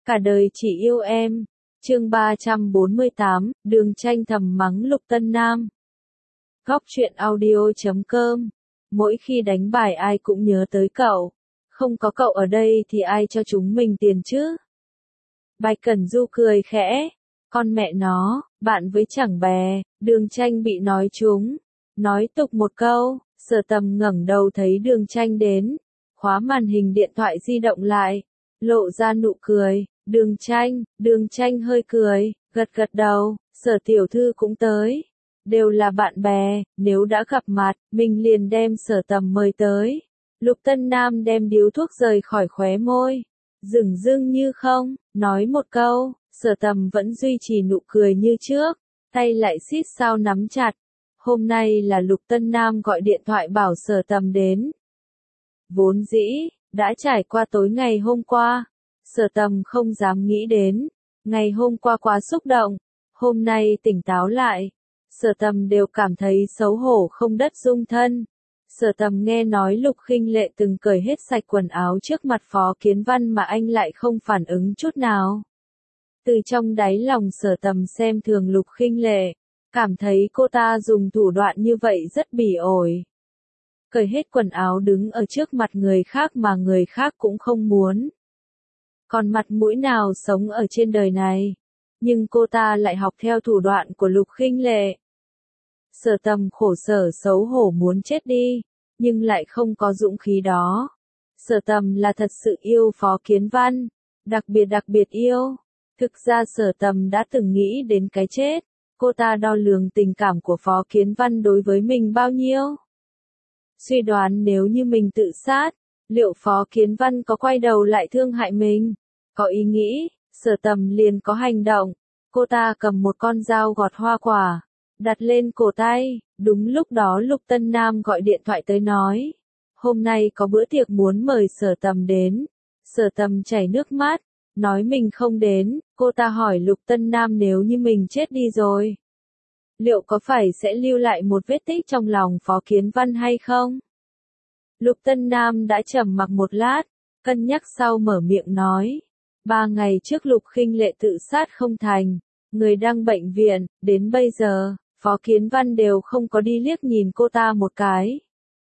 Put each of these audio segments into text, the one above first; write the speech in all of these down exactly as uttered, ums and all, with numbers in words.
Cả đời chỉ yêu em. Chương ba trăm bốn mươi tám, Đường Tranh thầm mắng Lục Tân Nam. Góc truyện audio chấm com. Mỗi khi đánh bài ai cũng nhớ tới cậu. Không có cậu ở đây thì ai cho chúng mình tiền chứ? Bạch Cẩn Du cười khẽ. Con mẹ nó, bạn với chẳng bè, Đường Tranh bị nói trúng. Nói tục một câu, Sở Tầm ngẩng đầu thấy Đường Tranh đến. Khóa màn hình điện thoại di động lại. Lộ ra nụ cười. Đường Tranh, Đường Tranh hơi cười, gật gật đầu, Sở tiểu thư cũng tới. Đều là bạn bè, nếu đã gặp mặt, mình liền đem Sở Tầm mời tới. Lục Tân Nam đem điếu thuốc rời khỏi khóe môi. Dửng dưng như không, nói một câu, Sở Tầm vẫn duy trì nụ cười như trước, tay lại xít sao nắm chặt. Hôm nay là Lục Tân Nam gọi điện thoại bảo Sở Tầm đến. Vốn dĩ, đã trải qua tối ngày hôm qua. Sở Tầm không dám nghĩ đến, ngày hôm qua quá xúc động, hôm nay tỉnh táo lại, Sở Tầm đều cảm thấy xấu hổ không đất dung thân. Sở Tầm nghe nói Lục Khinh Lệ từng cởi hết sạch quần áo trước mặt Phó Kiến Văn mà anh lại không phản ứng chút nào. Từ trong đáy lòng Sở Tầm xem thường Lục Khinh Lệ, cảm thấy cô ta dùng thủ đoạn như vậy rất bỉ ổi. Cởi hết quần áo đứng ở trước mặt người khác mà người khác cũng không muốn. Còn mặt mũi nào sống ở trên đời này, nhưng cô ta lại học theo thủ đoạn của Lục Khinh Lệ. Sở Tầm khổ sở xấu hổ muốn chết đi, nhưng lại không có dũng khí đó. Sở Tầm là thật sự yêu Phó Kiến Văn, đặc biệt đặc biệt yêu. Thực ra Sở Tầm đã từng nghĩ đến cái chết, cô ta đo lường tình cảm của Phó Kiến Văn đối với mình bao nhiêu. Suy đoán nếu như mình tự sát, liệu Phó Kiến Văn có quay đầu lại thương hại mình? Có ý nghĩ, Sở Tầm liền có hành động. Cô ta cầm một con dao gọt hoa quả, đặt lên cổ tay. Đúng lúc đó Lục Tân Nam gọi điện thoại tới nói. Hôm nay có bữa tiệc muốn mời Sở Tầm đến. Sở Tầm chảy nước mắt, nói mình không đến. Cô ta hỏi Lục Tân Nam nếu như mình chết đi rồi, liệu có phải sẽ lưu lại một vết tích trong lòng Phó Kiến Văn hay không? Lục Tân Nam đã trầm mặc một lát, cân nhắc sau mở miệng nói. Ba ngày trước Lục Khinh Lệ tự sát không thành, người đang bệnh viện, đến bây giờ, Phó Kiến Văn đều không có đi liếc nhìn cô ta một cái.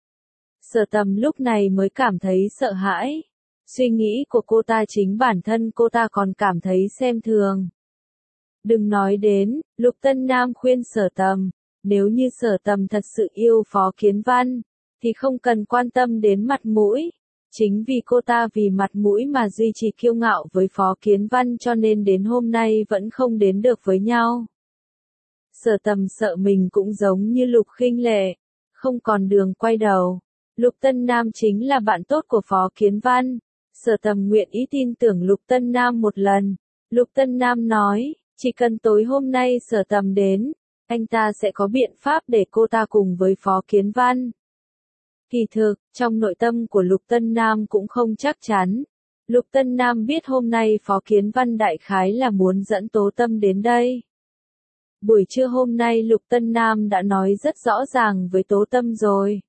Sở Tầm lúc này mới cảm thấy sợ hãi. Suy nghĩ của cô ta chính bản thân cô ta còn cảm thấy xem thường. Đừng nói đến, Lục Tân Nam khuyên Sở Tầm, nếu như Sở Tầm thật sự yêu Phó Kiến Văn, thì không cần quan tâm đến mặt mũi. Chính vì cô ta vì mặt mũi mà duy trì kiêu ngạo với Phó Kiến Văn cho nên đến hôm nay vẫn không đến được với nhau. Sở Tầm sợ mình cũng giống như Lục Khinh Lệ, không còn đường quay đầu. Lục Tân Nam chính là bạn tốt của Phó Kiến Văn. Sở Tầm nguyện ý tin tưởng Lục Tân Nam một lần. Lục Tân Nam nói, chỉ cần tối hôm nay Sở Tầm đến, anh ta sẽ có biện pháp để cô ta cùng với Phó Kiến Văn. Kỳ thực, trong nội tâm của Lục Tân Nam cũng không chắc chắn. Lục Tân Nam biết hôm nay Phó Kiến Văn đại khái là muốn dẫn Tố Tâm đến đây. Buổi trưa hôm nay Lục Tân Nam đã nói rất rõ ràng với Tố Tâm rồi.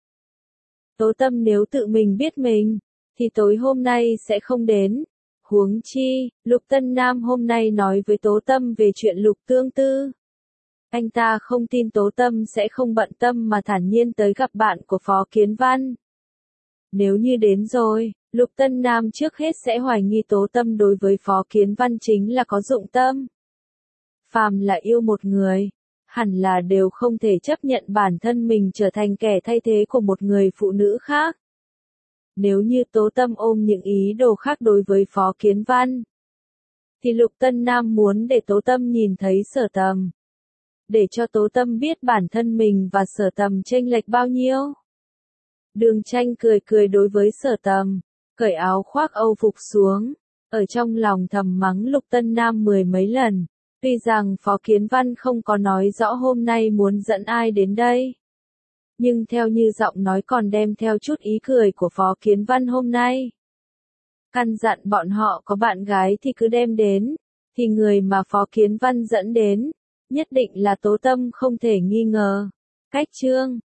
Tố Tâm nếu tự mình biết mình, thì tối hôm nay sẽ không đến. Huống chi, Lục Tân Nam hôm nay nói với Tố Tâm về chuyện Lục Tương Tư. Anh ta không tin Tố Tâm sẽ không bận tâm mà thản nhiên tới gặp bạn của Phó Kiến Văn. Nếu như đến rồi, Lục Tân Nam trước hết sẽ hoài nghi Tố Tâm đối với Phó Kiến Văn chính là có dụng tâm. Phàm là yêu một người, hẳn là đều không thể chấp nhận bản thân mình trở thành kẻ thay thế của một người phụ nữ khác. Nếu như Tố Tâm ôm những ý đồ khác đối với Phó Kiến Văn, thì Lục Tân Nam muốn để Tố Tâm nhìn thấy Sở Tầm. Để cho Tố Tâm biết bản thân mình và Sở Tầm chênh lệch bao nhiêu. Đường Tranh cười cười đối với Sở Tầm, cởi áo khoác Âu phục xuống, ở trong lòng thầm mắng Lục Tân Nam mười mấy lần. Tuy rằng Phó Kiến Văn không có nói rõ hôm nay muốn dẫn ai đến đây, nhưng theo như giọng nói còn đem theo chút ý cười của Phó Kiến Văn hôm nay. Căn dặn bọn họ có bạn gái thì cứ đem đến, thì người mà Phó Kiến Văn dẫn đến, nhất định là Tố Tâm không thể nghi ngờ. Cách chương